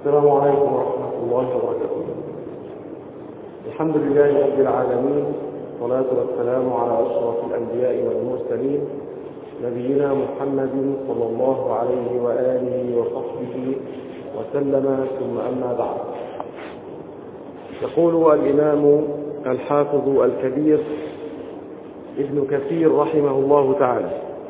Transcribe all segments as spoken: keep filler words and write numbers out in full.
السلام عليكم ورحمة الله وبركاته. الحمد لله رب العالمين، والصلاة والسلام على أشرف الأنبياء والمرسلين نبينا محمد صلى الله عليه وآله وصحبه وسلم، ثم أما بعد. يقول الإمام الحافظ الكبير ابن كثير رحمه الله تعالى: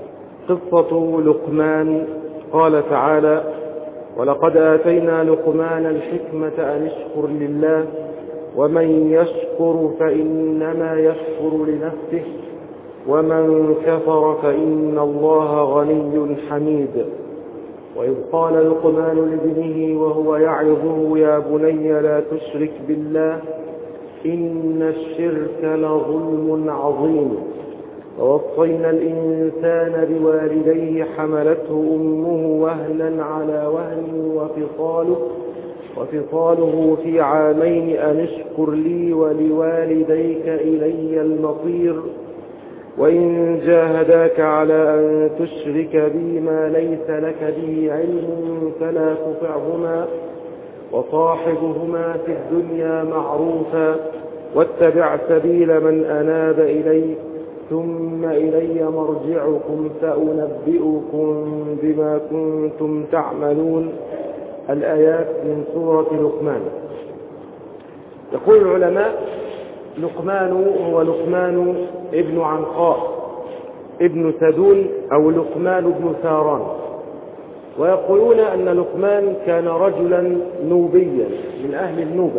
قصة لقمان. قال تعالى: ولقد آتينا لقمان الحكمة أن اشكر لله ومن يشكر فإنما يشكر لنفسه ومن كفر فإن الله غني حميد. وإذ قال لقمان لابنه وهو يعظه: يا بني لا تشرك بالله إن الشرك لظلم عظيم. ووصينا الإنسان بوالديه حملته أمه وهنا على وهن وفصاله, وفصاله في عامين أن اشكر لي ولوالديك إلي المصير. وإن جاهداك على أن تشرك بي ما ليس لك به علم فلا تطعهما وصاحبهما في الدنيا معروفا واتبع سبيل من أناب إلي ثم إلي مرجعكم فأنبئكم بما كنتم تعملون. الآيات من سورة لقمان. يقول العلماء: لقمان هو لقمان ابن عنقاء ابن سدون أو لقمان ابن ساران. ويقولون أن لقمان كان رجلا نوبيا من أهل النوبة،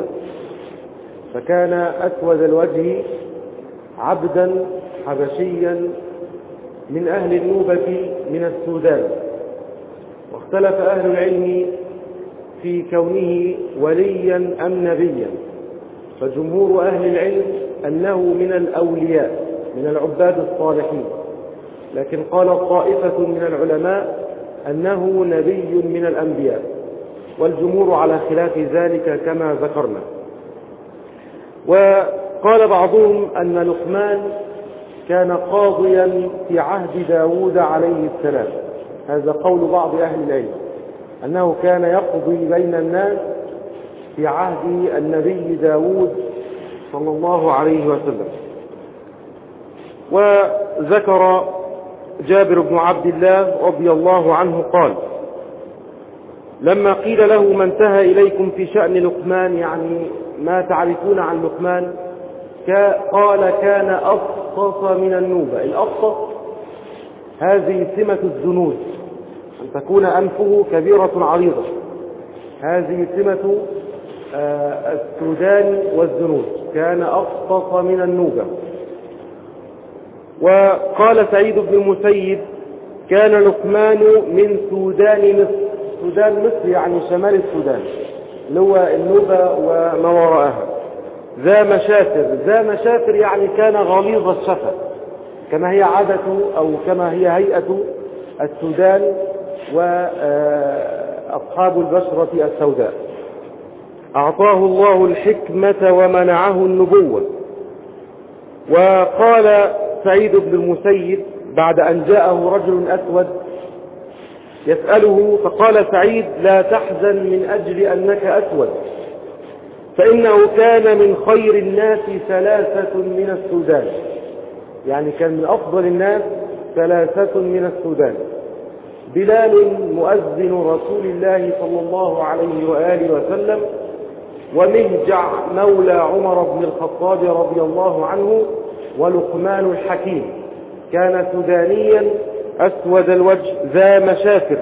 فكان أسود الوجه، عبدا حبشيا من أهل النوبة من السودان. واختلف أهل العلم في كونه وليا أم نبيا، فجمهور أهل العلم أنه من الأولياء من العباد الصالحين، لكن قال طائفة من العلماء أنه نبي من الأنبياء، والجمهور على خلاف ذلك كما ذكرنا. وقال بعضهم أن لقمان كان قاضيا في عهد داود عليه السلام. هذا قول بعض أهل العلم، أنه كان يقضي بين الناس في عهد النبي داود صلى الله عليه وسلم. وذكر جابر بن عبد الله رضي الله عنه قال: لما قيل له ما انتهى إليكم في شأن لقمان، يعني ما تعرفون عن لقمان، قال: كان أفطس من النوبة. الأفطس هذه سمة الزنود، أن تكون أنفه كبيرة عريضة، هذه سمة السودان والزنود. كان أفطس من النوبة. وقال سعيد بن المسيب: كان لقمان من سودان مصر. سودان مصر يعني شمال السودان، اللي هو النوبة وما وراءها. ذا مشافر. ذا مشافر يعني كان غليظ الشفة، كما هي عادة أو كما هي هيئة السودان وأصحاب البشرة السوداء. أعطاه الله الحكمة ومنعه النبوة. وقال سعيد بن المسيب بعد أن جاءه رجل أسود يسأله، فقال سعيد: لا تحزن من أجل أنك أسود، فإنه كان من خير الناس ثلاثة من السودان. يعني كان من أفضل الناس ثلاثة من السودان: بلال مؤذن رسول الله صلى الله عليه وآله وسلم، ومهجع مولى عمر بن الخطاب رضي الله عنه، ولقمان الحكيم. كان سودانيا أسود الوجه ذا مشافر.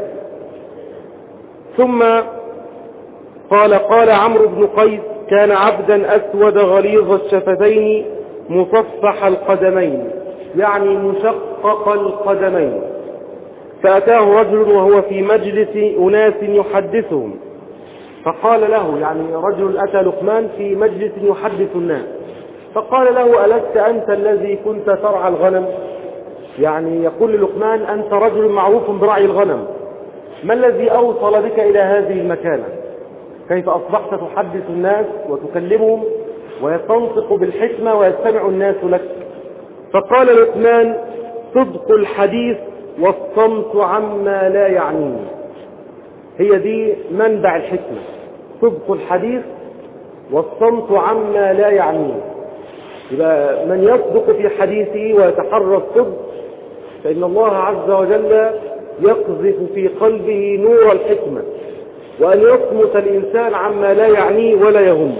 ثم قال قال عمرو بن قيس: كان عبدا أسود غليظ الشفتين مصفح القدمين، يعني مشقق القدمين. فأتاه رجل وهو في مجلس أناس يحدثهم، فقال له، يعني رجل أتى لقمان في مجلس يحدث الناس، فقال له: ألست أنت الذي كنت ترعى الغنم؟ يعني يقول للقمان: أنت رجل معروف برعي الغنم، ما الذي أوصل بك إلى هذه المكانة؟ كيف أصبحت تحدث الناس وتكلمهم ويتنطق بالحكمة ويستمع الناس لك؟ فقال لقمان: صدق الحديث والصمت عما لا يعنيني. هي دي منبع الحكمة، صدق الحديث والصمت عما لا يعنيه. يبقى من يصدق في حديثه ويتحرى الصدق فإن الله عز وجل يقذف في قلبه نور الحكمة، وأن يصمت الإنسان عما لا يعنيه ولا يهمه.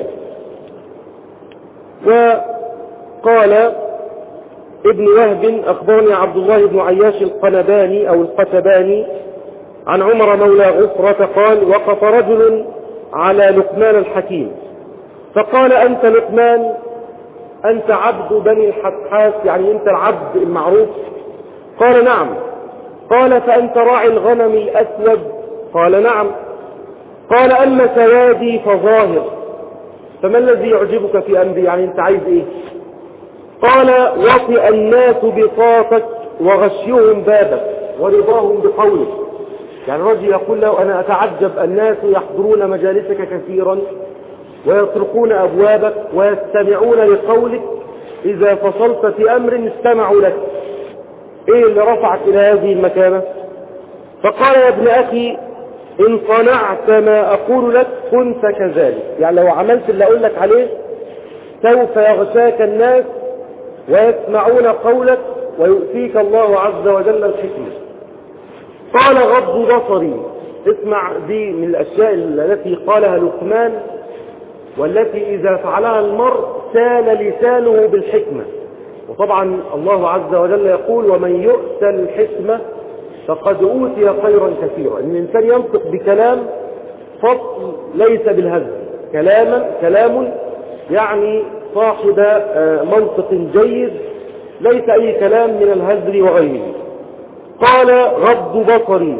وقال ابن وهب أخبرني عبد الله بن عياش القنباني أو القتباني عن عمر مولى غفرة قال: وقف رجل على لقمان الحكيم فقال: أنت لقمان، أنت عبد بني الحسحاس، يعني أنت العبد المعروف؟ قال: نعم. قال: فأنت راعي الغنم الأسود؟ قال: نعم. قال: أما سوادي فظاهر، فما الذي يعجبك في أمري؟ يعني أنت عايز إيه؟ قال: وطئ الناس بساطك وغشيهم بابك ورضاهم بقولك. يعني رجل يقول له: أنا أتعجب الناس يحضرون مجالسك كثيرا ويطرقون أبوابك ويستمعون لقولك، إذا فصلت في أمر استمعوا لك، إيه اللي رفعك إلى هذه المكانة؟ فقال: يا ابن أخي، إن صنعت ما أقول لك كنت كذلك، يعني لو عملت اللي أقول لك عليه سوف يغشاك الناس ويسمعون قولك ويؤتيك الله عز وجل الحكمة. قال: غض بصري. اسمع، دي من الأشياء التي قالها لقمان والتي إذا فعلها المرء سال لسانه بالحكمة. وطبعا الله عز وجل يقول: ومن يؤت الحكمة فقد أوتي خيرا كثيرا. إن الإنسان ينطق بكلام فصل ليس بالهزل، كلاما كلام يعني صاحب منطق جيد، ليس أي كلام من الهزل وغيره. قال: غض بصري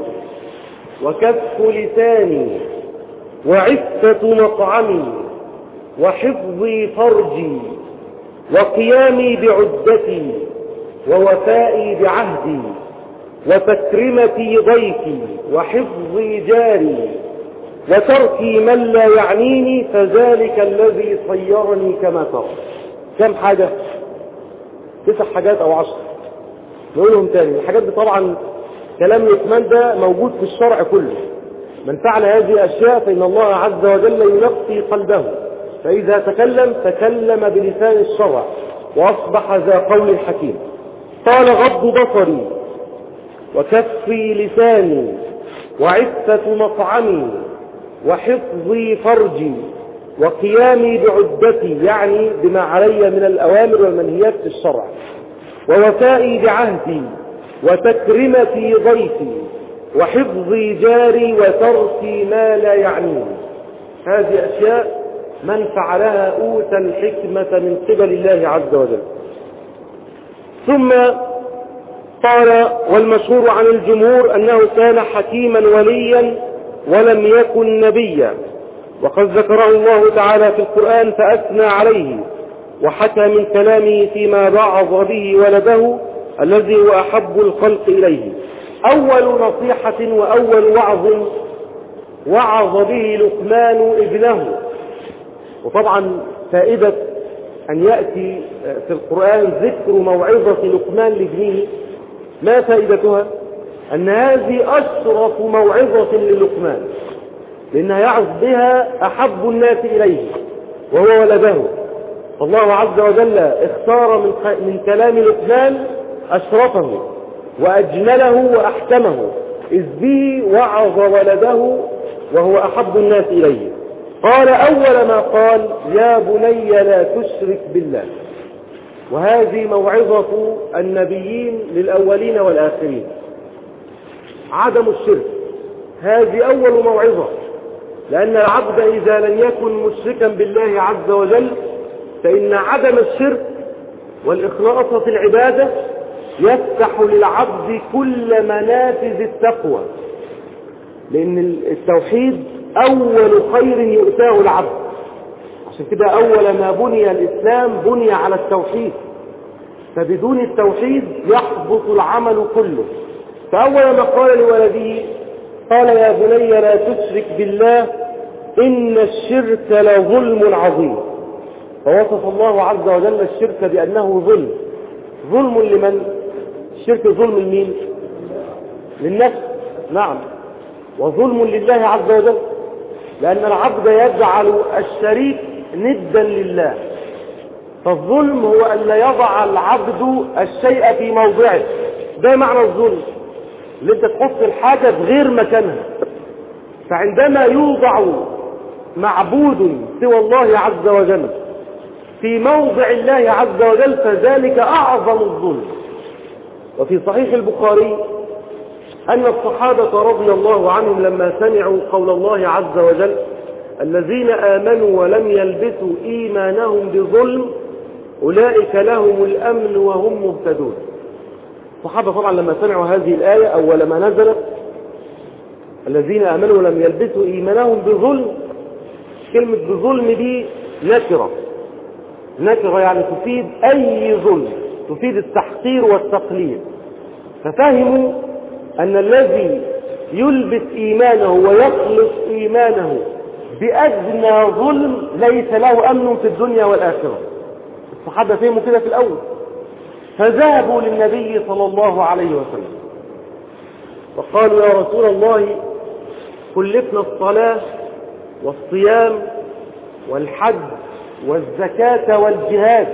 وكف لساني وعفة مطعمي وحفظي فرجي وقيامي بعدتي ووفائي بعهدي وتكرمتي ضيفي وحفظي جاري وتركي من لا يعنيني، فذلك الذي صيرني كما ترى. كم حاجة؟ تسع حاجات أو عشر. نقولهم تاني. الحاجات دي طبعا كلام لقمان ده موجود في الشرع كله. من فعل هذه الأشياء فإن الله عز وجل ينقي قلبه، فإذا تكلم تكلم بلسان الشرع وأصبح ذا قول حكيم. قال: غض بصري وكفي لساني وعفة مطعمي وحفظي فرجي وقيامي بعدتي، يعني بما علي من الأوامر والمنهيات في الشرع، ووفائي بعهدي وتكرمتي ضيفي وحفظي جاري وتركي ما لا يعنيني. هذه أشياء من فعلها أوتى الحكمة من قبل الله عز وجل. ثم قال: والمشهور عن الجمهور أنه كان حكيما وليا ولم يكن نبيا، وقد ذكره الله تعالى في القرآن فأثنى عليه وحكى من كلامه فيما بعض به ولده الذي هو أحب الخلق إليه. أول نصيحة وأول وعظ وعظ به لقمان ابنه. وطبعا فائدة أن يأتي في القرآن ذكر موعظة لقمان لابنه، ما فائدتها؟ أن هذه أشرف موعظة للقمان، لأنها يعظ بها أحب الناس إليه وهو ولده. فالله عز وجل اختار من, من كلام لقمان أشرفه وأجمله وأحكمه، إذ به وعظ ولده وهو أحب الناس إليه. قال: أول ما قال: يا بني لا تشرك بالله. وهذه موعظة النبيين للأولين والآخرين، عدم الشرك. هذه أول موعظة، لأن العبد إذا لم يكن مشركا بالله عز وجل فإن عدم الشرك والإخلاص في العبادة يفتح للعبد كل منافذ التقوى، لأن التوحيد أول خير يؤتاه العبد. عشان كده أول ما بني الإسلام بني على التوحيد، فبدون التوحيد يحبط العمل كله. فأول ما قال لولده قال: يا بني لا تشرك بالله إن الشرك لظلم عظيم. فوصف الله عز وجل الشرك بأنه ظلم. ظلم لمن؟ الشرك ظلم لمين؟ للنفس، نعم، وظلم لله عز وجل، لأن العبد يجعل الشريك ندا لله. فالظلم هو أن لا يضع العبد الشيء في موضعه، ده معنى الظلم، اللي انت تحط الحاجة في غير مكانها. فعندما يوضع معبود سوى الله عز وجل في موضع الله عز وجل فذلك أعظم الظلم. وفي صحيح البخاري أن الصحابة رضي الله عنهم لما سمعوا قول الله عز وجل الذين آمنوا ولم يلبسوا إيمانهم بظلم أولئك لهم الأمن وهم مهتدون. الصحابة طبعا لما سمعوا هذه الآية أول ما نزلت الذين آمنوا ولم يلبسوا إيمانهم بظلم، كلمة بظلم دي نكرة، نكرة يعني تفيد أي ظلم، تفيد التحقير والتقليل. ففهموا أن الذي يلبس إيمانه ويخلص إيمانه بأدنى ظلم ليس له أمن في الدنيا والآخرة. الصحابة فهموا كده في الأول، فذهبوا للنبي صلى الله عليه وسلم وقالوا يا رسول الله كلفنا الصلاة والصيام والحج والزكاة والجهاد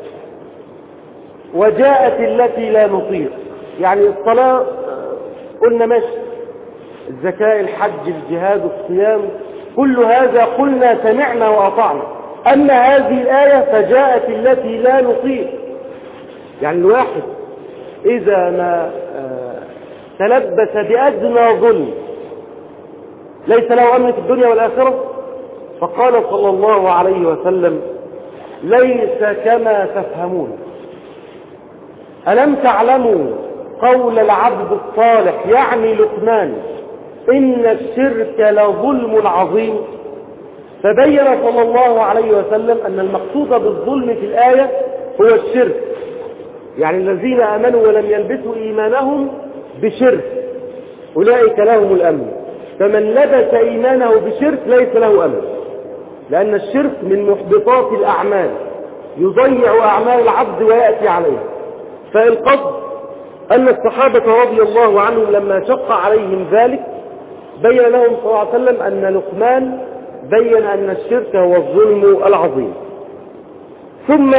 وجاءت التي لا نطيق. يعني الصلاة قلنا ماشي، الزكاة الحج الجهاد الصيام كل هذا قلنا سمعنا وأطعنا، أما هذه الآية فجاءت التي لا نطيق. يعني الواحد إذا ما تلبس بأدنى ظلم ليس له أمن في الدنيا والآخرة. فقال صلى الله عليه وسلم ليس كما تفهمون. ألم تعلموا قول العبد الصالح يعني لقمان إن الشرك لظلم عظيم؟ فبين صلى الله عليه وسلم أن المقصود بالظلم في الآية هو الشرك، يعني الذين آمنوا ولم يلبسوا إيمانهم بشرك أولئك لهم الأمن. فمن لبس إيمانه بشرك ليس له أمن، لأن الشرك من محبطات الأعمال، يضيع أعمال العبد ويأتي عليه. فالقصد أن الصحابة رضي الله عنهم لما شق عليهم ذلك بين لهم صلى الله عليه وسلم أن لقمان بين أن الشرك هو الظلم العظيم. ثم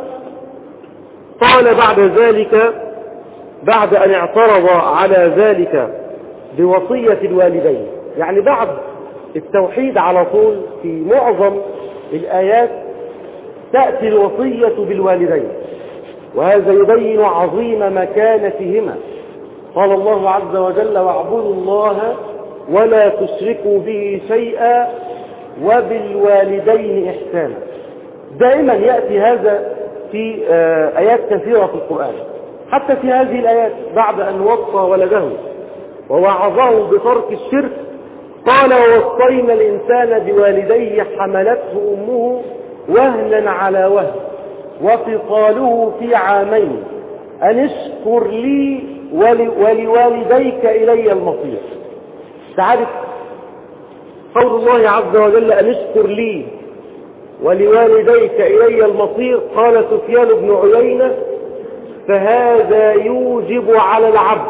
قال بعد ذلك بعد أن اعترض على ذلك بوصية الوالدين، يعني بعد التوحيد على طول في معظم الآيات تأتي الوصية بالوالدين، وهذا يبين عظيم مكانتهما. قال الله عز وجل واعبدوا الله ولا تشركوا به شيئا وبالوالدين إحسانا. دائما يأتي هذا في آيات كثيرة في القرآن، حتى في هذه الآيات بعد أن وصى ولده ووعظه بترك الشرك قال ووصينا الإنسان بوالديه حملته أمه وهنا على وهن وفصاله في عامين أن اشكر لي ولوالديك إلي المصير. تعرف قول الله عز وجل أن اشكر لي ولوالديك إلي المصير، قال سفيان بن عيينة فهذا يوجب على العبد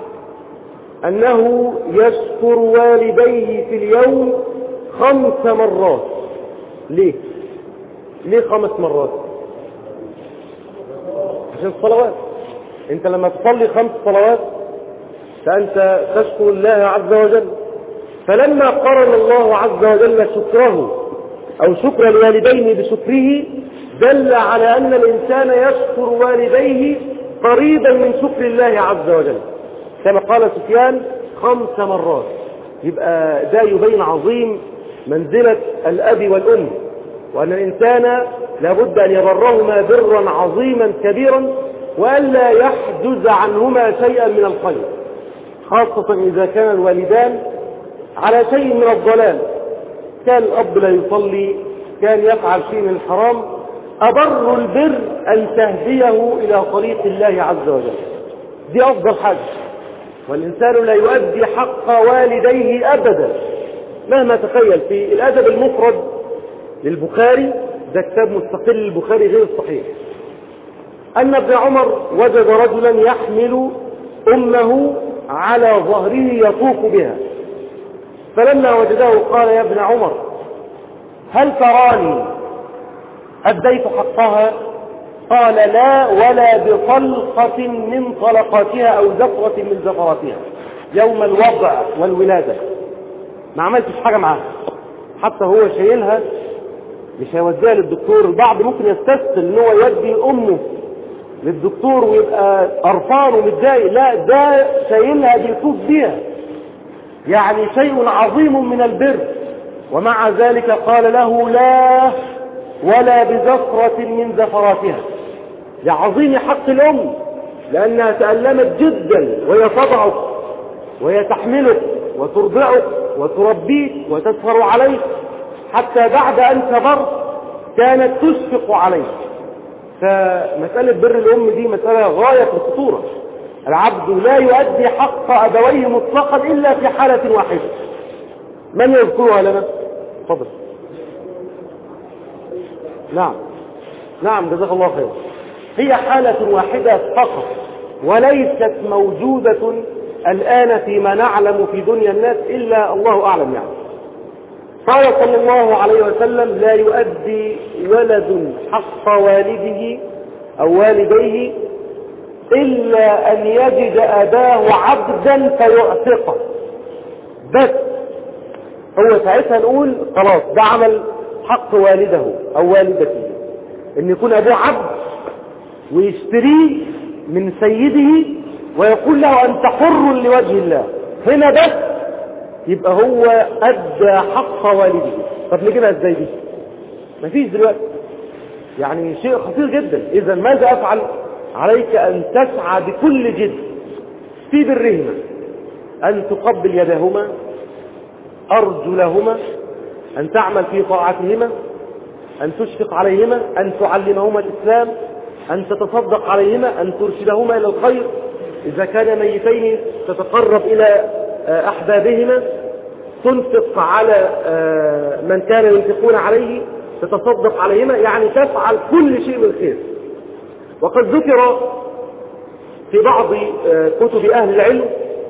أنه يشكر والديه في اليوم خمس مرات. ليه؟ ليه خمس مرات؟ عشان الصلوات. انت لما تصلي خمس صلوات فأنت تشكر الله عز وجل. فلما قرن الله عز وجل شكره أو شكر الوالدين بشكره دل على أن الإنسان يشكر والديه قريبا من شكر الله عز وجل، كما قال سفيان خمس مرات. يبقى ده يبين عظيم منزلة الأب والأم، وأن الإنسان لابد أن يبرهما برا عظيما كبيرا وألا يحجز عنهما شيئا من الخير، خاصة إذا كان الوالدان على شيء من الضلال. كان الأب لا يصلي، كان يفعل شيء من الحرام، أبر البر أن تهديه إلى طريق الله عز وجل، دي أفضل حاجة. والإنسان لا يؤدي حق والديه أبدا مهما تخيل. في الأدب المفرد للبخاري، ده كتاب مستقل للبخاري غير الصحيح، أن ابن عمر وجد رجلا يحمل أمه على ظهره يطوف بها، فلما وجده قال يا ابن عمر هل تراني أديت حقها؟ قال لا، ولا بطلقة من طلقاتها أو زفرة من زفراتها يوم الوضع والولادة، ما عملتش حاجة معاها، حتى هو شايلها مش هيوديها للدكتور. البعض ممكن يستسهل ان هو يودي امه للدكتور ويبقى قرفان ومتضايق، لا، ده شايلها بيطوف بيها، يعني شيء عظيم من البر، ومع ذلك قال له لا ولا بزفرة من زفراتها، لعظيم حق الأم، لأنها تألمت جدا وهي تضعك وهي تحملك وترضعك وتربيك وتسهر عليك، حتى بعد أن كبرت كانت تشفق عليك. فمسألة بر الأم دي مسألة غاية في الخطورة. العبد لا يؤدي حق أبويه مطلقا إلا في حالة واحدة، من يذكرها لنا؟ تفضل. نعم نعم جزاك الله خير. هي حالة واحدة فقط، وليست موجودة الآن فيما نعلم في دنيا الناس إلا الله أعلم. يعني قال صلى الله عليه وسلم لا يؤدي ولد حق والده أو والديه إلا أن يجد أباه عبدا فيعتقه، بس هو ساعتها نقول خلاص ده عمل حق والده أو والدته، إن يكون أبوه عبد ويشتريه من سيده ويقول له أنت حر لوجه الله، هنا بس يبقى هو أدى حق والده. طب نجيبها ازاي دي؟ مفيش دلوقتي، يعني شيء خطير جدا. إذا ماذا أفعل؟ عليك أن تسعى بكل جد في برهما، أن تقبل يدهما، أرجلهما، أن تعمل في طاعتهما، أن تشفق عليهما، أن تعلمهما الإسلام، أن تتصدق عليهما، أن ترشدهما إلى الخير، إذا كان ميتين تتقرب إلى أحبابهما، تنفق على من كان ينفقون عليه، تتصدق عليهما، يعني تفعل كل شيء من خير. وقد ذكر في بعض كتب أهل العلم،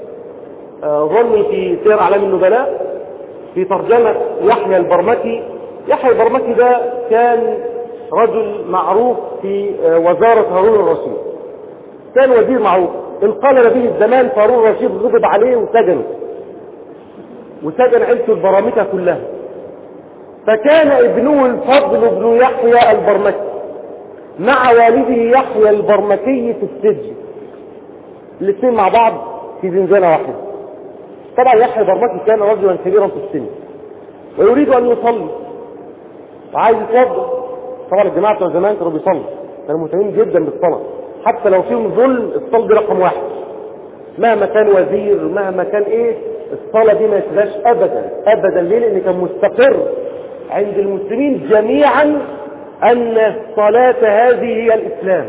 ظني في سير أعلام النبلاء، في ترجمة يحيى البرمكي. يحيى البرمكي ده كان رجل معروف في وزارة هارون الرشيد، كان وزير معروف، انقلب به الزمان، فهارون الرشيد غضب عليه وسجنه، وسجن عيلته البرامكة كلها. فكان ابنه الفضل ابن يحيى البرمكي مع والده يحيى البرمكي في السجن، الاثنين مع بعض في زنزانة واحدة. طبعا يحيى البرمكي كان رجلا كبيرا في السن ويريد ان يصلي وعايز يتوضا. طبعا الجماعه بتوع زمان كانوا بيصلوا، كانوا مهتمين جدا بالصلاه، حتى لو فيهم ظلم الصلاه دي رقم واحد، مهما كان وزير مهما كان ايه، الصلاه دي ما يسلاش ابدا ابدا. ليه؟ لان كان مستقر عند المسلمين جميعا ان الصلاه هذه هي الاسلام،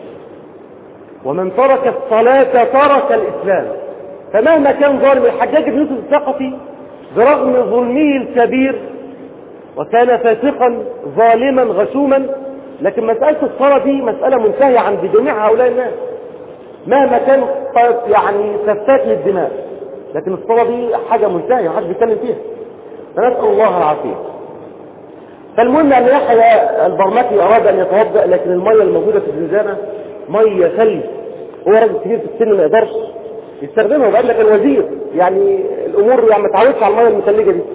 ومن ترك الصلاه ترك الاسلام. فمهما كان ظالم، الحجاج بن يوسف الثقفي برغم ظلمه الكبير وكان فاسقا ظالما غشوما، لكن مسألة الصلاة دي مسألة منتهية عند جميع هؤلاء الناس، مهما كان يعني سفاك للدماء، لكن الصلاة دي حاجة منتهية محدش بيتكلم فيها، فنسأل الله العافية. فالمهم أن يحيى البرمكي أراد أن يتوضأ، لكن المية الموجودة في الزنزانة مية ثلج، هو راجل كبير في السن ما يقدرش يستخدمها، وبقى لك الوزير يعني الأمور يعني ما تعودش على المية المثلجة دي.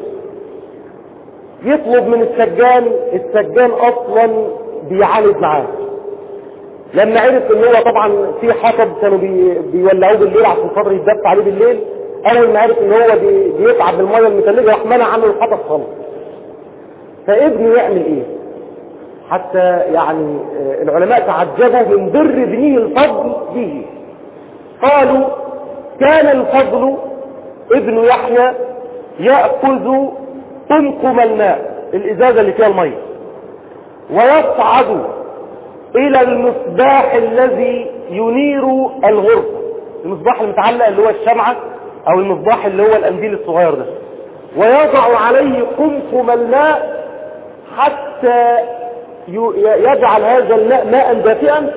يطلب من السجان، السجان اصلا بيعاند معاه، لما عرف ان هو طبعا في حطب كانوا بي بيولعوه بالليل عشان خاطر يتدفى عليه بالليل، اول ما عرف ان هو بي بيتعب بالميه المثلجه راح منع عنه الحطب خالص. فابنه يعمل ايه؟ حتى يعني العلماء تعجبوا من بر ابنه الفضل به. قالوا كان الفضل ابن يحيى يأخذ قمقم الماء، الإزازة اللي فيها المية، ويصعد إلى المصباح الذي ينير الغرفة، المصباح المتعلق اللي هو الشمعة أو المصباح اللي هو القنديل الصغير ده، ويضع عليه قمقم الماء حتى يجعل هذا الماء ماء دافئا،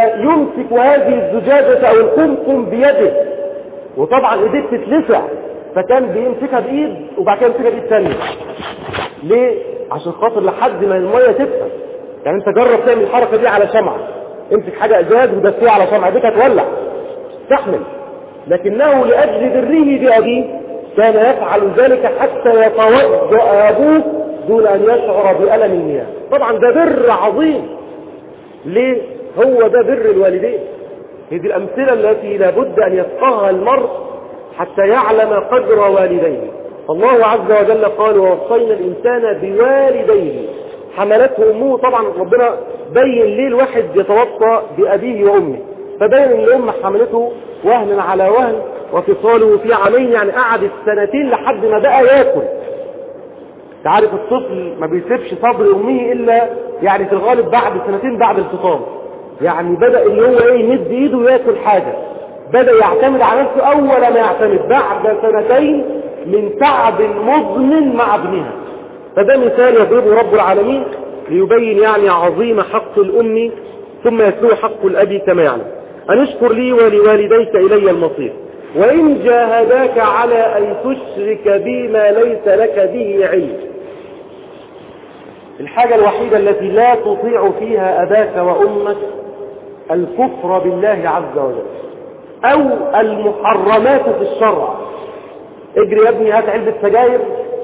ويمسك هذه الزجاجة أو القمقم بيده، وطبعا ايديه بتتلسع فكان بيمسكها بايد وبعد كده يمسكها بايد ثانيه. ليه؟ عشان خاطر لحد ما الميه تدفى. يعني انت جرب تعمل الحركه دي على شمعه، امسك حاجه ازاز ودفيها على شمعه، دي هتولع تحمل. لكنه لاجل بره بابيه كان يفعل ذلك حتى يتوضا ابوه دون ان يشعر بالم المياه. طبعا ده بر عظيم. ليه؟ هو ده بر الوالدين. هذه الامثله التي لابد ان يفقهها المرء حتى يعلم قدر والديه. الله عز وجل قال ووصينا الانسان بوالديه حملته امه. طبعا ربنا بين ليه الواحد يتوصى بابيه وامه، فبين ان الام حملته وهن على وهن وفصاله في عامين، يعني قعد السنتين لحد ما بقى ياكل. تعرف الطفل ما بيسيبش صبر امه الا يعني في الغالب بعد سنتين بعد الفطام، يعني بدأ ان هو ايه يمد ايده وياكل حاجة، بدأ يعتمد على نفسه اول ما يعتمد بعد سنتين من تعب مضن مع ابنها. فده مثال يضربه رب العالمين ليبين يعني عظيم حق الام ثم يتلو حق الاب كما يعلم. ان اشكر لي ولوالديك الي المصير وان جاهداك على ان تشرك بي ما ليس لك به علم. الحاجة الوحيدة التي لا تطيع فيها أباك وأمك الكفر بالله عز وجل أو المحرمات في الشرع. اجري يا ابني هات علبة سجاير،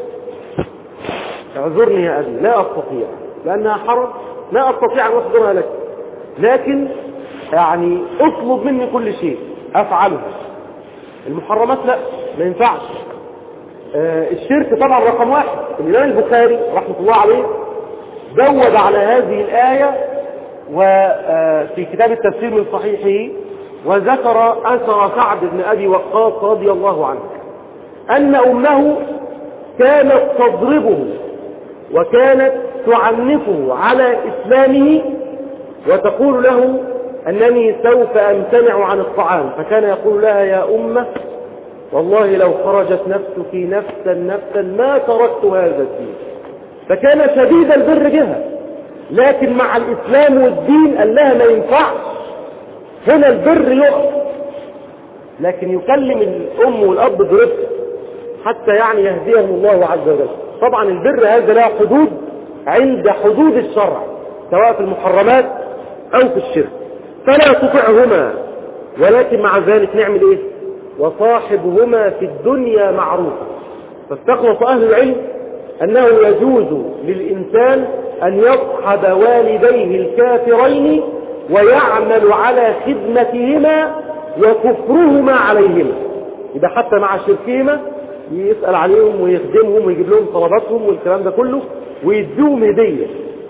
اعذرني يا أبي لا أستطيع لأنها حرام، لا أستطيع أن أصدرها لك، لكن يعني اطلب مني كل شيء أفعله. المحرمات لا، ما ينفعش. آه الشرك طبعا رقم واحد. الإمام البخاري رحمة الله عليه زود على هذه الآية وفي كتاب التفسير من صحيحه وذكر أثر سعد بن أبي وقاص رضي الله عنه أن أمه كانت تضربه وكانت تعنفه على إسلامه وتقول له أنني سوف أمتنع عن الطعام، فكان يقول لها يا أمه والله لو خرجت نفسك نفسا نفسا ما تركت هذا الدين. فكان شديد البر بها، لكن مع الإسلام والدين قال لها ما ينفعش، هنا البر يقف. لكن يكلم الأم والأب برفق حتى يعني يهديهم الله عز وجل. طبعا البر هذا له حدود عند حدود الشرع سواء في المحرمات أو في الشرك، فلا تطعهما، ولكن مع ذلك نعمل إيه؟ وصاحبهما في الدنيا معروفا. فاستخلص أهل العلم أنه يجوز للإنسان أن يصحب والديه الكافرين ويعمل على خدمتهما وكفرهما عليهما، إذا حتى مع شركهما يسأل عليهم ويخدمهم ويجيب لهم طلباتهم والكلام ده كله ويديهم هدية.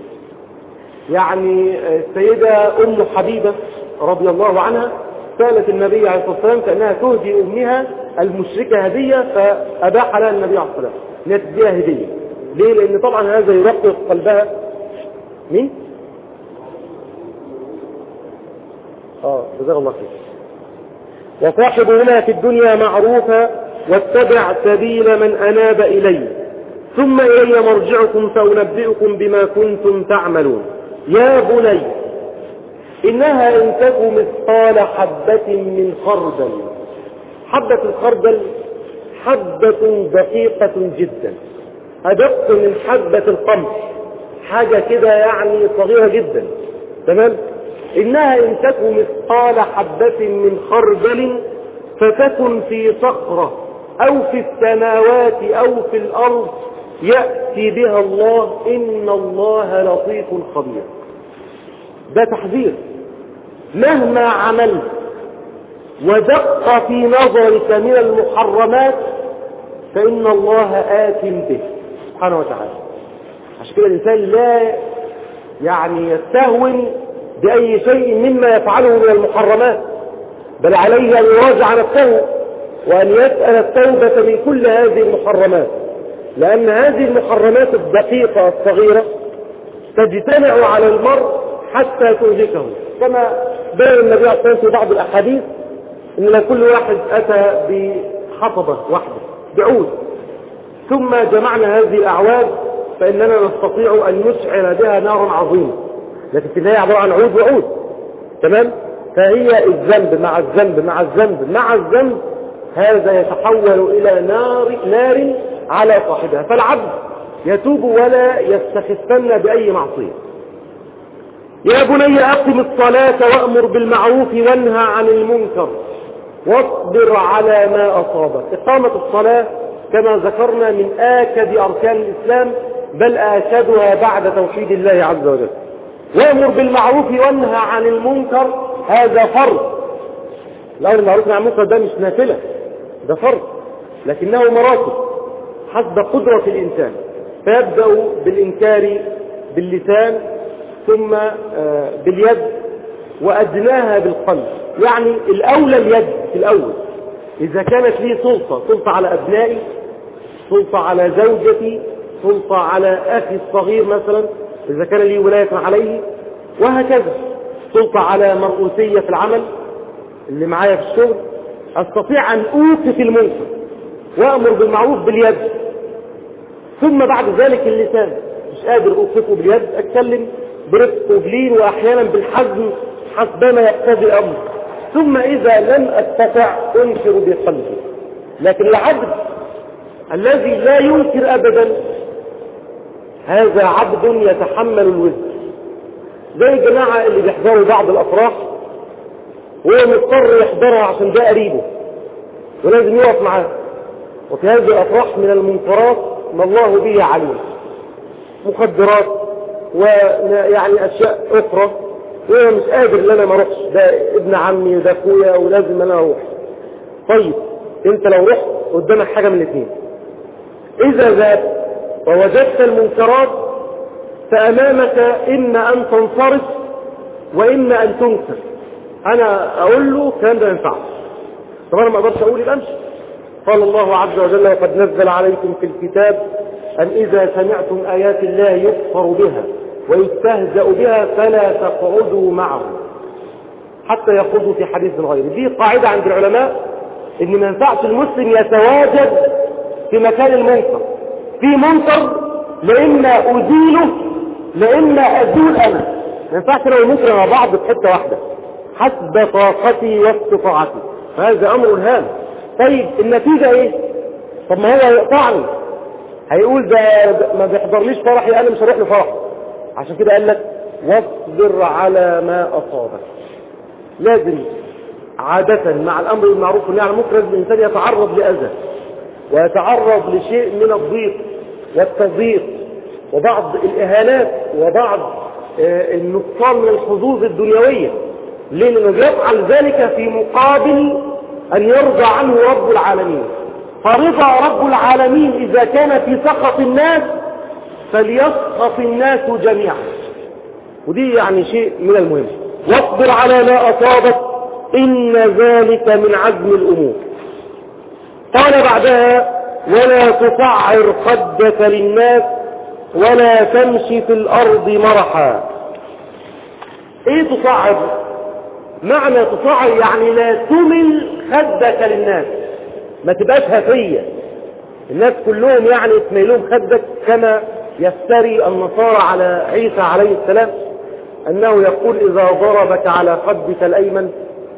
يعني السيدة أم حبيبة رضي الله عنها سألت النبي عليه الصلاة والسلام كأنها تهدي أمها المشركة هدية، فأباح لها النبي عليه الصلاة والسلام أن تديها هدية. ليه؟ لأن طبعا هذا يرقق قلبها. مين؟ آه جزاك الله خير. وصاحبهما في الدنيا معروفا واتبع سبيل من أناب إلي ثم إلي مرجعكم فأنبئكم بما كنتم تعملون. يا بني إنها إن تك مثقال حبة من خردل. حبة الخردل حبة دقيقة جدا، أدق من حبة القمح، حاجة كده يعني صغيرة جدا، تمام. إنها إن تك مثقال حبة من خردل فتكن في صخرة أو في السماوات أو في الأرض يأتي بها الله إن الله لطيف خبير. ده تحذير، مهما عملت ودق في نظرك من المحرمات فإن الله آت به سبحانه وتعالى. عشان كده الإنسان لا يعني يستهون بأي شيء مما يفعله من المحرمات، بل عليه أن يراجع نفسه وأن يسأل التوبة من كل هذه المحرمات، لأن هذه المحرمات الدقيقة الصغيرة تجتمع على المرء حتى تهلكه، كما بين النبي عليه الصلاة والسلام في بعض الأحاديث إن لكل واحد أتى بحطبة واحدة بعود ثم جمعنا هذه الأعواد فإننا نستطيع أن نشعل بها نارا عظيمة، لكن في النهاية عبارة عن عود وعود، تمام. فهي الذنب مع الذنب مع الذنب مع الذنب هذا يتحول إلى نار, نار على صاحبها. فالعبد يتوب ولا يستخفن بأي معصية. يا بني أقم الصلاة وأمر بالمعروف وانهى عن المنكر واصبر على ما أصابك. إقامة الصلاة كما ذكرنا من آكد أركان الإسلام، بل آكدها بعد توحيد الله عز وجل. وأمر بالمعروف وانهى عن المنكر، هذا فرض. الأمر بالمعروف والنهي عن المنكر ده مش نافلة، ده فرض، لكنه مراتب حسب قدرة الإنسان. فيبدأ بالإنكار باللسان، ثم باليد، وأدناها بالقلب. يعني الأولى اليد في الأول، إذا كانت لي سلطة سلطة على أبنائي، سلطة على زوجتي، سلطة على أخي الصغير مثلا إذا كان لي ولاية عليه، وهكذا سلطة على مرؤوسية في العمل اللي معايا في الشغل، أستطيع أن أوقف المنكر وأمر بالمعروف باليد، ثم بعد ذلك اللسان. مش قادر أوقفه باليد، أتكلم برفق وبلين وأحيانا بالحزم حسبما يقتضي الأمر، ثم إذا لم أستطع أنكر بقلبي. لكن العبد الذي لا ينكر أبدا هذا عبد يتحمل الوزر، زي الجماعة اللي بيحضروا بعض الأفراح وهو مضطر يحضرها عشان ده قريبه ولازم يقف معاه، وفي هذه الأفراح من المنكرات ما الله به عليم، مخدرات ويعني أشياء أخرى، وهو مش قادر ان انا ما اروحش، ده ابن عمي وده اخويا ولازم انا اروح. طيب انت لو رحت قدامك حاجه من الاثنين، اذا ذهبت ووجدت المنكرات فامامك اما ان تنصرف واما ان تنكر. انا اقول له الكلام ده ما ينفعش، طب انا ما اقدرش اقول يبقى امشي. قال الله عز وجل وقد نزل عليكم في الكتاب ان اذا سمعتم ايات الله يكفر بها ويستهزأ بها فلا تقعدوا معه حتى يخوضوا في حديث غيره. دي قاعدة عند العلماء ان ما ينفعش المسلم يتواجد في مكان المنكر. في منكر لإما أزيله لإما أزول أنا، ما ينفعش لو المنكر مع بعض في حتة واحدة حسب طاقتي واستطاعتي، فهذا أمر هام. طيب النتيجة إيه؟ طب ما هو يقطعني، هيقول ده ما بيحضرليش فرحي أنا مش هروح لفرحي. عشان كده قال لك واصبر على ما أصابك. لازم عادة مع الأمر بالمعروف والنهي عن المنكر الإنسان يتعرض لأذى ويتعرض لشيء من الضيق والتضييق وبعض الإهانات وبعض النقصان من الحظوظ الدنيوية، لأنه يفعل ذلك في مقابل أن يرضى عنه رب العالمين. فرضى رب العالمين إذا كان في سخط الناس فليسخط الناس جميعا، ودي يعني شيء من المهم. واصبر على ما أصابك إن ذلك من عزم الأمور. قال بعدها ولا تصعر خدك للناس ولا تمشي في الأرض مرحا. ايه تصعر؟ معنى تصعر يعني لا تمل خدك للناس، ما تبقاش هفية الناس كلهم يعني تميلهم خدك، كما يفتري النصارى على عيسى عليه السلام أنه يقول إذا ضربك على خدك الأيمن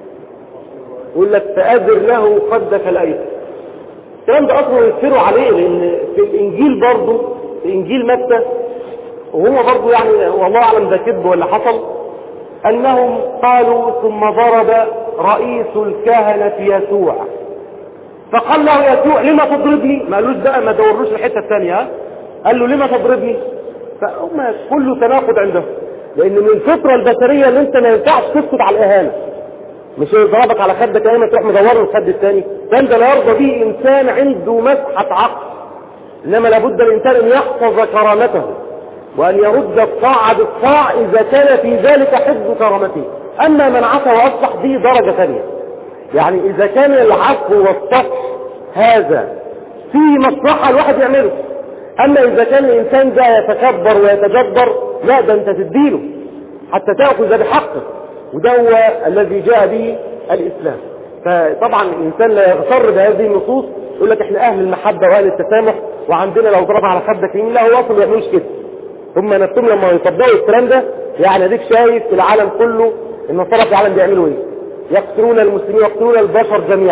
يقول لك فأذر له خدك الأيمن. الكلام ده أصلا يفتروا عليه، لأن في الإنجيل برضه في إنجيل متى وهو برضه يعني والله أعلم ده كذب ولا حصل، أنهم قالوا ثم ضرب رئيس الكهنة يسوع فقال له يسوع لما تضربني؟ ما قالوش بقى ما دورلوش الحتة الثانية، قال له لما تضربني؟ فهم كله تناقض عندهم، لأن من الفطرة البشرية ان انت ما ينفعش تسكت على الإهانة. مش يضربك على خدك ايما تروح مدور الخد الثاني، ده انت لا يرضى به انسان عنده مسحة عقل. انما لابد الانسان ان يحفظ كرامته وان يرد الطاعة بالطاعة اذا كان في ذلك حفظ كرامته. اما من عفى واصلح دي درجة ثانية، يعني اذا كان العفو والصفح هذا في مصلحة الواحد يعمله، اما اذا كان الانسان ده يتكبر ويتجبر لا، ده انت تديله حتى تأخذ بحقه، وده هو الذي جاء به الاسلام. فطبعا الانسان لا يغتر بهذه النصوص يقول لك احنا اهل المحبة واهل التسامح وعندنا لو ضرب على خدك يمين، لا هو اصلا ما يعملوش كده. هم نفسهم لما يطبقوا الكلام ده يعني اديك شايف في العالم كله النصارى في العالم بيعملوا ايه؟ يقتلون المسلمين ويقتلون البشر جميعا،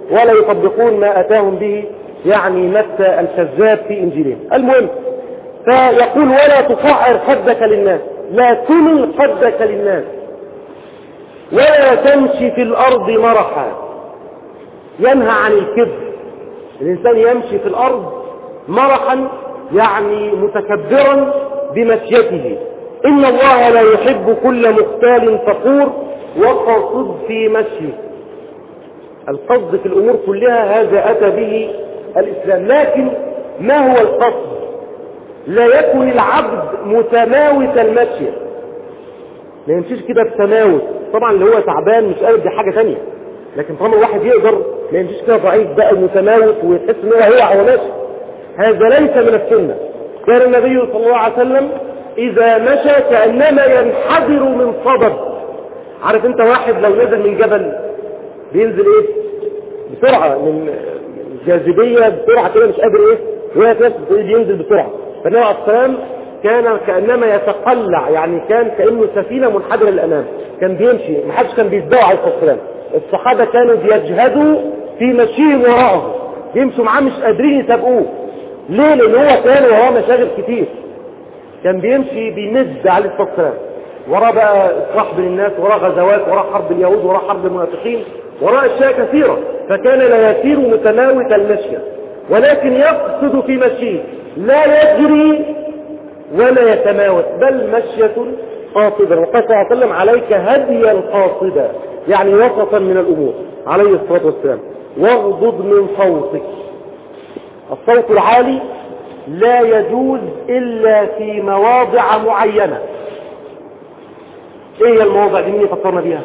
ولا يطبقون ما أتاهم به يعني متى الكذاب في إنجيلهم. المهم، فيقول ولا تصعر خدك للناس، لا تمل خدك للناس، ولا تمشي في الأرض مرحا. ينهى عن الكبر، الإنسان يمشي في الأرض مرحا يعني متكبرا بمشيته. إن الله لا يحب كل مختال فخور وقصد في مشيه. القصد في الأمور كلها هذا أتى به الإسلام، لكن ما هو القصد؟ لا يكون العبد متماوت المشي، ما يمشيش كده بتماوت. طبعا اللي هو تعبان مش قادر دي حاجة تانية، لكن طالما الواحد يقدر ما يمشيش كده ضعيف بقى متماوت ويحس ان هو هو على ماشي، هذا ليس من السنة. كان النبي صلى الله عليه وسلم إذا مشى كأنما ينحدر من صدد. عارف انت واحد لو نزل من جبل بينزل ايه بسرعة من الجاذبية بسرعة كده، مش قادر ايه وهي ناس بينزل بسرعة. فالنبي عليه السلام كان كأنما يتقلع، يعني كان كأنه سفينة منحدرة للأمام، كان بيمشي، محدش كان بيتبعه عليه الصلاة والسلام. الصحابة كانوا بيجهدوا في مشيهم وراءه، يمشوا معاه مش قادرين يسابقوه. ليه؟ لأن هو كان وراه مشاغل كتير، كان بيمشي بيمد عليه الصلاة والسلام، وراه بقى إصلاح بين الناس، وراه غزوات، وراه حرب اليهود، وراه حرب المنافقين، وراه أشياء كثيرة. فكان لا يسير متماوت المشي، ولكن يقصد في مشيه، لا يجري ولا يتماوت، بل مشية قاصدة. وقال صلى الله عليه وسلم عليك هديا قاصدا، يعني وسطا من الأمور عليه الصلاة والسلام. واغضض من صوتك، الصوت العالي لا يجوز إلا في مواضع معينة. ايه هي المواضع دي؟ مين يفكرنا بيها؟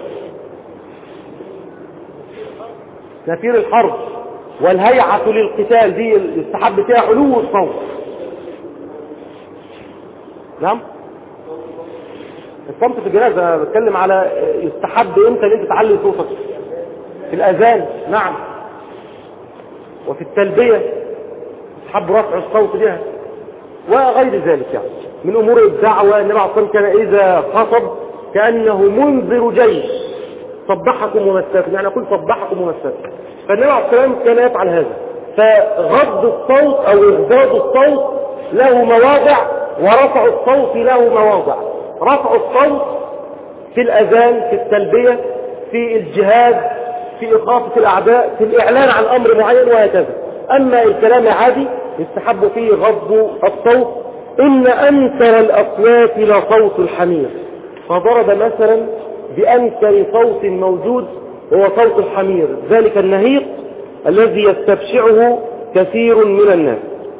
نفير الحرب والهيعة للقتال، دي يستحب فيها علو الصوت. نعم، الصمت في الجنازة بتكلم على يستحب امتى ان انت تعلي صوتك؟ في الاذان، نعم، وفي التلبية يستحب رفع الصوت بها، وغير ذلك يعني من امور الدعوة. النبي عليه الصلاة والسلام كان اذا خطب كأنه منذر جيش صبحكم ومساكم، يعني اقول صبحكم ومساكم. فالنبي عليه الصلاة والسلام كان يفعل هذا. فغض الصوت او اغضاض الصوت له مواضع، ورفع الصوت له مواضع. رفع الصوت في الأذان، في التلبية، في الجهاد، في إخافة الأعداء، في الإعلان عن أمر معين، وهكذا. أما الكلام عادي يستحب فيه غض الصوت. إن أنكر الأصوات لصوت الحمير، فضرب مثلا بأنكر صوت موجود هو صوت الحمير، ذلك النهيق الذي يستبشعه كثير من الناس.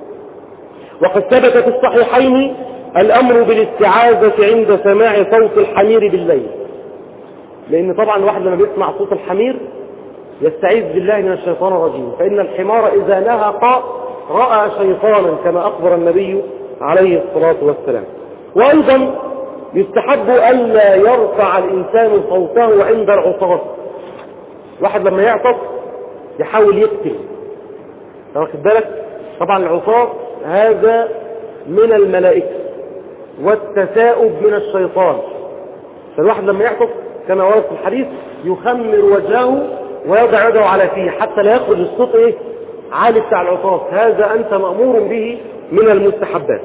وقد ثبت في الصحيحين الأمر بالاستعاذة عند سماع صوت الحمير بالليل، لأن طبعا الواحد لما بيسمع صوت الحمير يستعيذ بالله من الشيطان الرجيم، فإن الحمار إذا نهق رأى شيطانا كما أخبر النبي عليه الصلاة والسلام. وأيضا يستحب ألا يرفع الإنسان صوته عند العطاس. واحد لما يعطس يحاول يقتل، واخد بالك؟ طبعا العطاس هذا من الملائكة والتثاؤب من الشيطان. فالواحد لما يعطس كما ورد في الحديث يخمر وجهه ويضع يده على فيه حتى لا يخرج الصوت ايه عالي بتاع العطاس. هذا أنت مأمور به من المستحبات.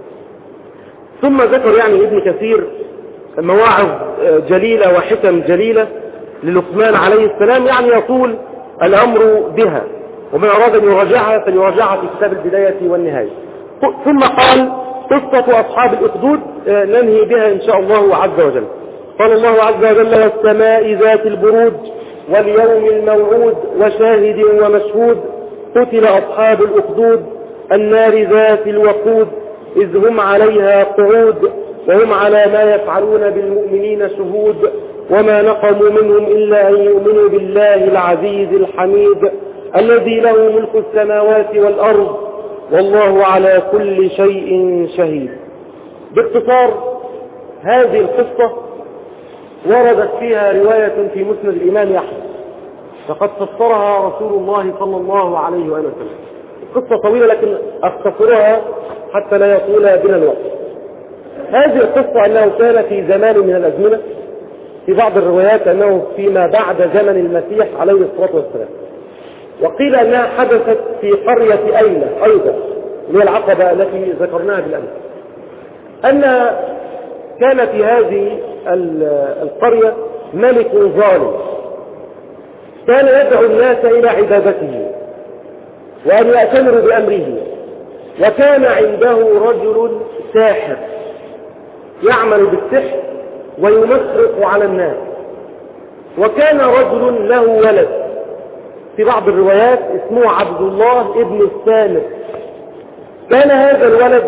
ثم ذكر يعني ابن كثير مواعظ جليلة وحكم جليلة للقمان عليه السلام، يعني يطول الأمر بها، ومن أراد أن يراجعها فليراجعها في كتاب البداية والنهاية. ثم قال قصة أصحاب الأخدود ننهي بها إن شاء الله عز وجل. قال الله عز وجل: والسماء ذات البروج واليوم الموعود وشاهد ومشهود قتل أصحاب الأخدود النار ذات الوقود إذ هم عليها قعود وهم على ما يفعلون بالمؤمنين شهود وما نقموا منهم إلا أن يؤمنوا بالله العزيز الحميد الذي له ملك السماوات والأرض والله على كل شيء شهيد. باختصار هذه القصة وردت فيها رواية في مسند الإمام أحمد، فقد فسرها رسول الله صلى الله عليه وآله وسلم. القصة طويلة لكن أختصرها حتى لا يطول بنا الوقت. هذه القصة أنه كان في زمان من الأزمنة، في بعض الروايات أنه فيما بعد زمن المسيح عليه الصلاة والسلام، وقيل أنها حدثت في قرية أيلة أيضا، وهي العقبة التي ذكرناها بالأمس، أن كان في هذه القرية ملك ظالم كان يدعو الناس إلى عبادته وأن يأتمروا بأمره، وكان عنده رجل ساحر يعمل بالسحر ويمسرق على الناس، وكان رجل له ولد في بعض الروايات اسمه عبد الله ابن السامر. كان هذا الولد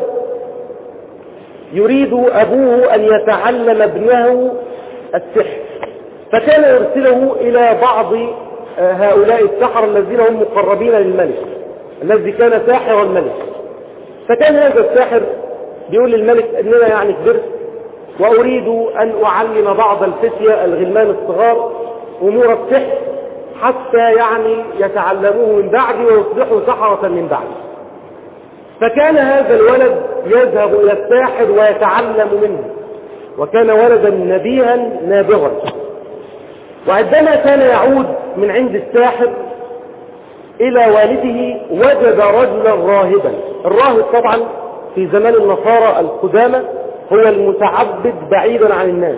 يريد أبوه أن يتعلم ابنه السحر، فكان يرسله إلى بعض هؤلاء السحر الذين هم مقربين للملك الذي كان ساحر الملك. فكان هذا الساحر بيقول للملك أننا يعني كبرت وأريد أن أعلم بعض الفتية الغلمان الصغار أمور السحر حتى يعني يتعلموه من بعدي ويصبحوا سحرة من بعدي. فكان هذا الولد يذهب إلى الساحر ويتعلم منه، وكان ولدا نبيها نابغا. وعندما كان يعود من عند الساحر إلى والده وجد رجلا راهبا. الراهب طبعا في زمان النصارى القدامى هو المتعبد بعيدا عن الناس.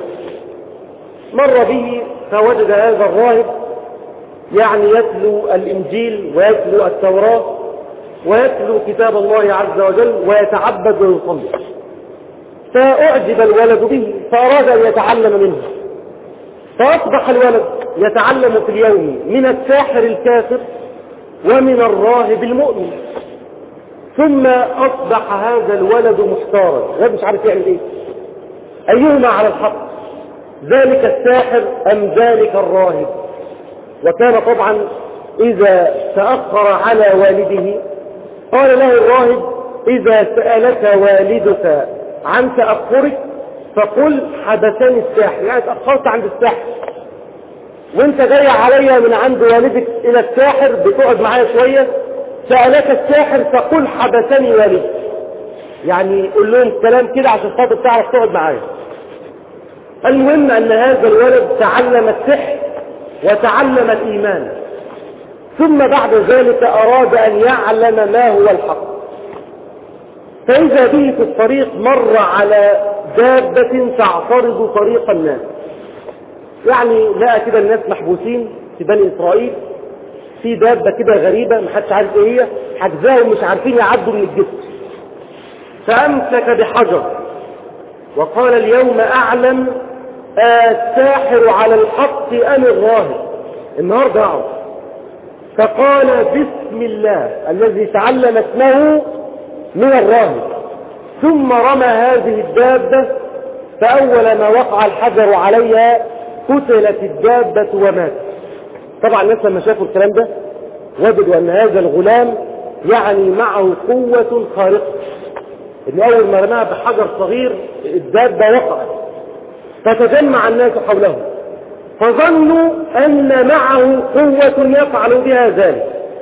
مر به فوجد هذا الراهب يعني يتلو الإنجيل ويتلو التوراة ويتلو كتاب الله عز وجل ويتعبد ويصلي، فأعجب الولد به فأراد أن يتعلم منه، فأصبح الولد يتعلم في اليوم من الساحر الكافر ومن الراهب المؤمن. ثم أصبح هذا الولد محتارا، غير مش عارف يعمل إيه، أيهما على الحق، ذلك الساحر أم ذلك الراهب؟ وكان طبعا إذا تأخر على والده قال له الراهب: إذا سألك والدك عن تأخرك فقل حبسني الساحر، يعني تأخرت عند الساحر وانت جاي عليا من عند والدك إلى الساحر بتقعد معايا شوية، سألك الساحر فقل حبسني والدي، يعني قول لهم كلام كده عشان خاطر تعرف تقعد معايا. المهم أن هذا الولد تعلم السحر وتعلم الإيمان، ثم بعد ذلك أراد أن يعلم ما هو الحق. فإذا به في الطريق مر على دابة تعترض طريق الناس، يعني لقى كده الناس محبوسين في بني إسرائيل في دابة كده غريبة محدش عارف ايه هي، حجزاهم مش عارفين يعدوا من الجسر، فأمسك بحجر وقال: اليوم أعلم الساحر على الحق أم الراهب، النهارده أعرف. فقال: بسم الله الذي تعلم اسمه من الراهب، ثم رمى هذه الدابة، فأول ما وقع الحجر عليها قتلت الدابة وماتت. طبعا الناس لما شافوا الكلام ده وجدوا أن هذا الغلام يعني معه قوة خارقة، إن أول ما رماها بحجر صغير الدابة وقعت، فتجمع الناس حوله فظنوا أن معه قوة يفعل بها ذلك،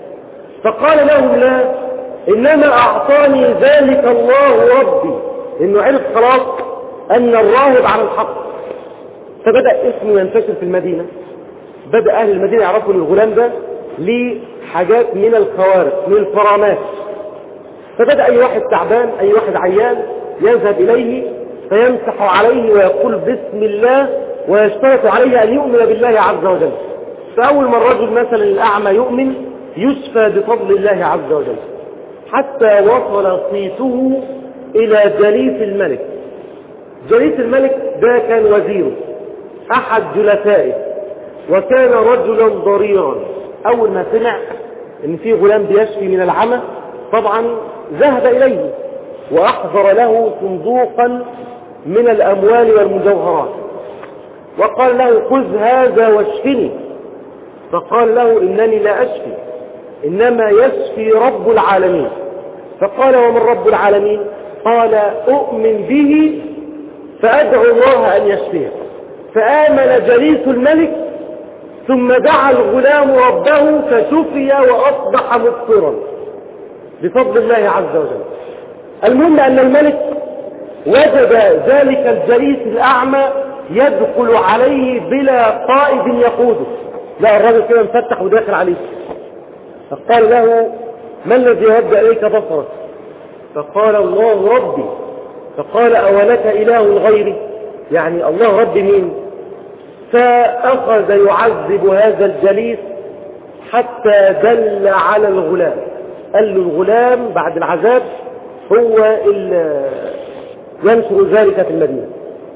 فقال لهم: لا، إنما أعطاني ذلك الله ربي، إنه عرف خلاص أن الراهب على الحق. فبدأ اسمه ينتشر في المدينة، بدأ أهل المدينة يعرفوا أن الغلام ده ليه حاجات من الخوارق من الكرامات، فبدأ أي واحد تعبان أي واحد عيان يذهب إليه فيمسح عليه ويقول بسم الله ويشترط عليه أن يؤمن بالله عز وجل. فأول ما الرجل مثلا الأعمى يؤمن يشفى بفضل الله عز وجل، حتى وصل صيته إلى جليس الملك. جليس الملك ده كان وزيره أحد جلسائه، وكان رجلا ضريرا. أول ما سمع إن في غلام بيشفي من العمى طبعا ذهب إليه وأحضر له صندوقا من الأموال والمجوهرات وقال له: خذ هذا واشفني. فقال له: إنني لا أشفي، إنما يشفي رب العالمين. فقال: ومن رب العالمين؟ قال: أؤمن به فأدعو الله أن يشفيه. فآمن جليس الملك، ثم دعا الغلام ربه فشفي وأصبح مبصرا بفضل الله عز وجل. المهم أن الملك وجد ذلك الجليس الأعمى يدخل عليه بلا قائد يقوده، لا الراجل كده مفتح وداخل عليه. فقال له: ما الذي رد إليك بصرك؟ فقال: الله ربي. فقال: أولك إله غيري؟ يعني الله ربي مين؟ فأخذ يعذب هذا الجليس حتى دل على الغلام، قال له الغلام بعد العذاب هو اللي ينشر ذلك في المدينة.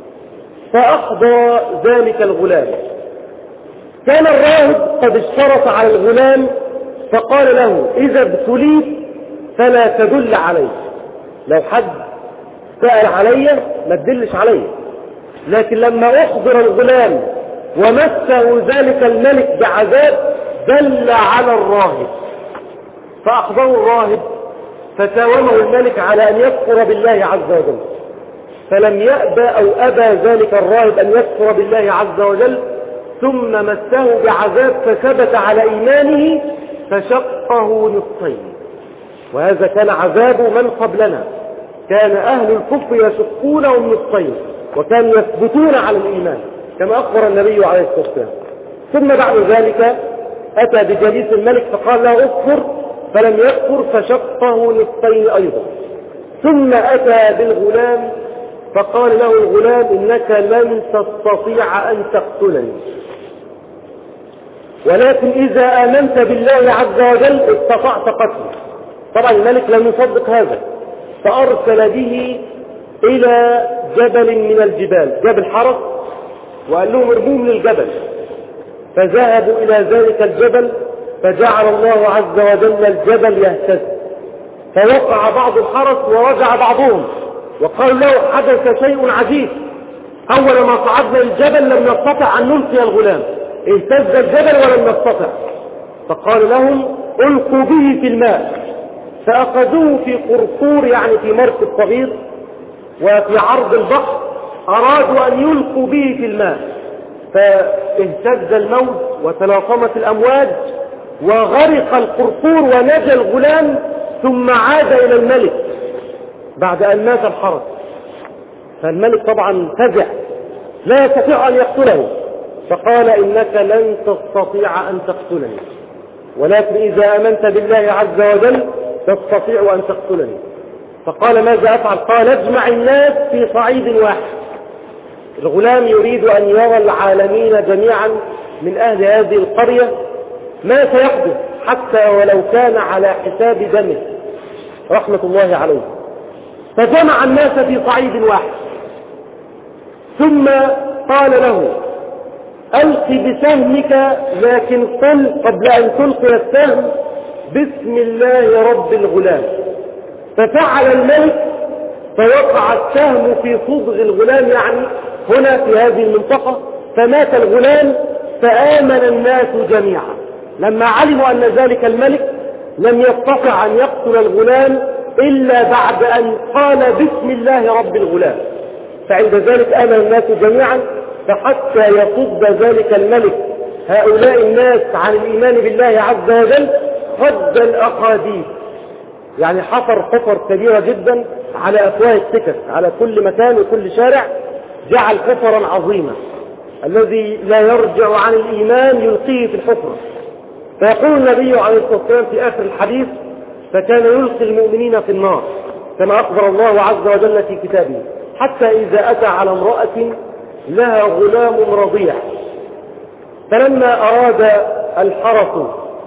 فأقضى ذلك الغلام. كان الراهب قد اشترط على الغلام فقال له: إذا ابتليت فلا تدل علي، لو حد سأل علي ما تدلش علي. لكن لما أخبر الغلام ومسه ذلك الملك بعذاب دل على الراهب، فأخبره الراهب فتاومه الملك على أن يكفر بالله عز وجل، فلم يأبى أو أبى ذلك الراهب أن يكفر بالله عز وجل، ثم مسه بعذاب فثبت على إيمانه فشقه نصفين. وهذا كان عذاب من قبلنا، كان أهل الكفر يشقونهم نصفين وكانوا يثبتون على الإيمان كما أخبر النبي عليه الصلاة والسلام. ثم بعد ذلك أتى بجليس الملك فقال له: اكفر، فلم يكفر فشقه نصفين أيضا. ثم أتى بالغلام فقال له الغلام: إنك لن تستطيع أن تقتلني، ولكن إذا آمنت بالله عز وجل استطعت قتله. طبعا الملك لم يصدق هذا، فأرسل به إلى جبل من الجبال، جبل حرس، وقال لهم: ارموه من الجبل. فذهبوا إلى ذلك الجبل فجعل الله عز وجل الجبل يهتز، فوقع بعض الحرس ورجع بعضهم وقال له: حدث شيء عجيب، أول ما صعدنا الجبل لم نستطع أن نلقي الغلام، اهتز الجبل ولم نستطع. فقال لهم: ألقوا به في الماء. فأخذوه في قرقور، يعني في مركب صغير وفي عرض البحر، أرادوا أن يلقوا به في الماء، فاهتز الموج وتلاطمت الأمواج وغرق القرقور ونجا الغلام، ثم عاد إلى الملك بعد أن مات الحرس. فالملك طبعا فزع لا يستطيع أن يقتله، فقال: إنك لن تستطيع أن تقتلني، ولكن إذا آمنت بالله عز وجل تستطيع أن تقتلني. فقال: ماذا أفعل؟ قال: اجمع الناس في صعيد واحد. الغلام يريد أن يرى العالمين جميعا من أهل هذه القرية ما سيحدث حتى ولو كان على حساب دمه رحمة الله عليه. فجمع الناس في صعيد واحد، ثم قال له: ألق بسهمك، لكن قل قبل أن تلقي السهم بسم الله رب الغلام. ففعل الملك فوقع السهم في صدغ الغلام، يعني هنا في هذه المنطقة، فمات الغلام فآمن الناس جميعا. لما علموا أن ذلك الملك لم يستطع أن يقتل الغلام إلا بعد أن قال بسم الله رب الغلام، فعند ذلك آمن الناس جميعا. فحتى يصد ذلك الملك هؤلاء الناس عن الإيمان بالله عز وجل خد الأقاديس، يعني حفر حفر كبيرة جدا على أفواه السكك، على كل مكان وكل شارع جعل حفرا عظيمة، الذي لا يرجع عن الإيمان يلقيه في الحفرة. فيقول النبي عليه الصلاة والسلام في آخر الحديث: فكان يلقي المؤمنين في النار كما أخبر الله عز وجل في كتابه، حتى إذا أتى على امرأة لها غلام رضيع، فلما أراد الحرس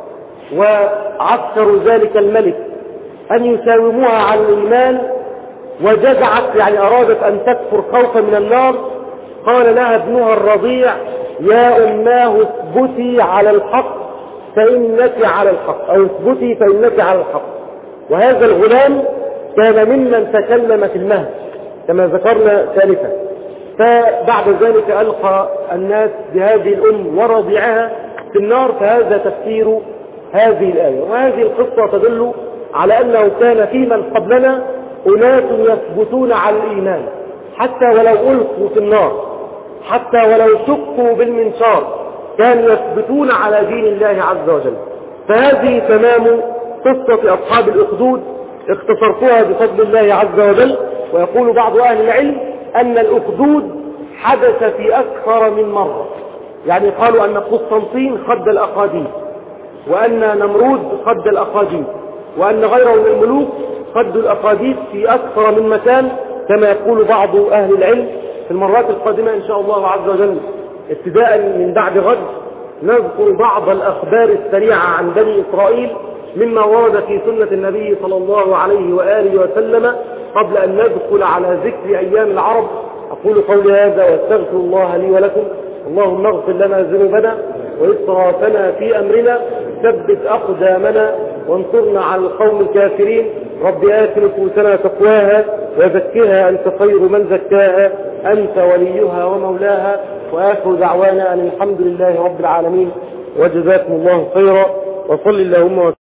وعسكروا ذلك الملك أن يساوموها على الإيمان وجزعت، يعني أرادت أن تكفر خوفا من النار، قال لها ابنها الرضيع: يا أماه اثبتي على الحق فإنك على الحق، أو اثبتي فإنك على الحق. وهذا الغلام كان ممن تكلم في المهد كما ذكرنا ثالثا. فبعد ذلك ألقى الناس بهذه الأم ورضيعها في النار. فهذا تفسير هذه الآية. وهذه القصة تدل على أنه كان في من قبلنا أناس يثبتون على الإيمان حتى ولو ألقوا في النار، حتى ولو شقوا بالمنشار، كانوا يثبتون على دين الله عز وجل. فهذه تمام قصة أصحاب الأخدود، اختصرتها بفضل الله عز وجل. ويقول بعض أهل العلم أن الأخدود حدث في أكثر من مرة، يعني قالوا أن قسطنطين خد الأقاديم، وأن نمرود قد الأقاديس، وأن غيره من الملوك قد الأقاديس في أكثر من مكان كما يقول بعض أهل العلم. في المرات القادمة إن شاء الله عز وجل ابتداء من بعد غد نذكر بعض الأخبار السريعة عن بني إسرائيل مما ورد في سنة النبي صلى الله عليه وآله وسلم قبل أن ندخل على ذكر أيام العرب. أقول قولي هذا واستغفر الله لي ولكم. اللهم اغفر لنا ذنوبنا وإسرافنا في أمرنا، ثبت أقدامنا وانصرنا على القوم الكافرين. رب آت نفوسنا تقواها وزكها أنت خير من زكاها، أنت وليها ومولاها. وآخر دعوانا أن الحمد لله رب العالمين، وجزاكم الله خيرا، وصل اللهم وسلم